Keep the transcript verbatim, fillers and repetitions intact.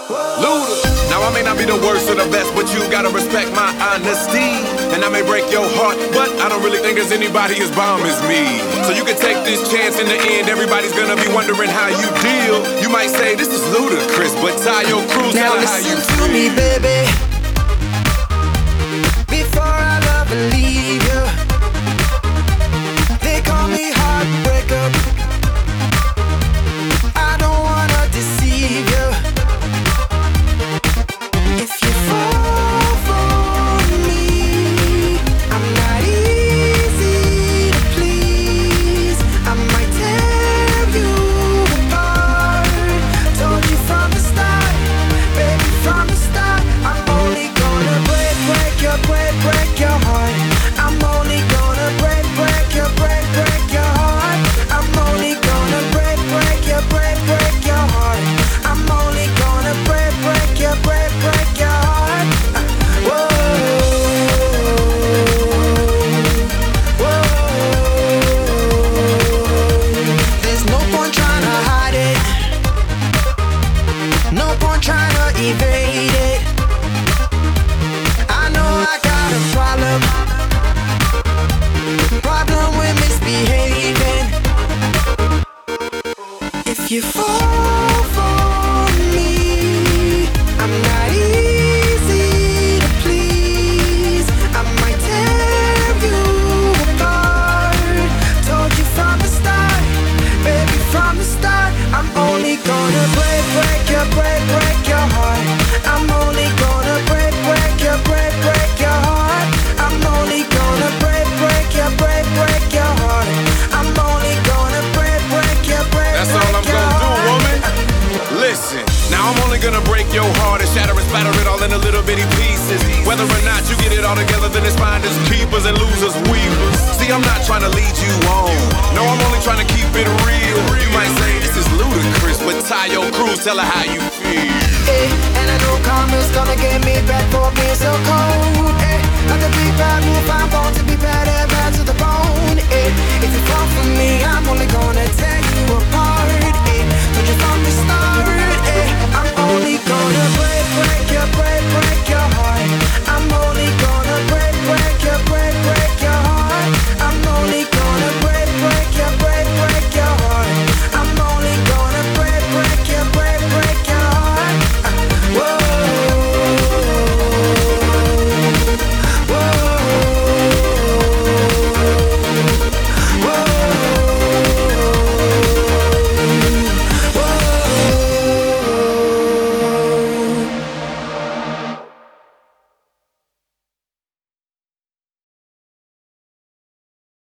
Luda. Now I may not be the worst or the best, but you gotta respect my honesty. And I may break your heart, but I don't really think there's anybody as bomb as me. So you can take this chance. In the end, everybody's gonna be wondering how you deal. You might say this is ludicrous, but Tayo Cruz, tell her how you feel. Now listen to me, baby. Before I love and leave you, they call me heartbreaker. I don't wanna deceive you. If you fall for me, I'm not easy to please. I might tear you apart. Told you from the start, baby, from the start. I'm only gonna break, break your, break, break your heart. I'm only gonna break, break your, break, break your heart. I'm only gonna break, break your, break, break your heart. I'm only gonna break, break your, break, break your heart. Uh, whoa, whoa. There's no point trying to hide it. No point trying to evade it. I know I got a problem. Problem with misbehaving. If you fall for me, I'm not easy to please. I might tear you apart. Told you from the start, baby, from the start. I'm only gonna break, break your, break, break your heart. I'm only gonna break, break your, break, break your heart. I'm only gonna break, break your, break, break your heart. I'm only gonna break, break your, break, That's break all I'm your gonna do, heart. woman. Listen, now I'm only gonna break your heart and shatter and splatter it all into little bitty pieces. Whether or not you get it all together, then it's finders, keepers, and losers, weavers. See, I'm not trying to lead you on. No, I'm only trying to keep it real. You might say this is ludicrous, but Tayo Cruz, tell her how you feel. Hey, and I know karma's gonna get me back for being so cold. Hey, not to be bad, move, I'm born to be bad and bad to the bone. Hey, if you fall for me, I'm only gonna tear you apart. Hey, told you from the start.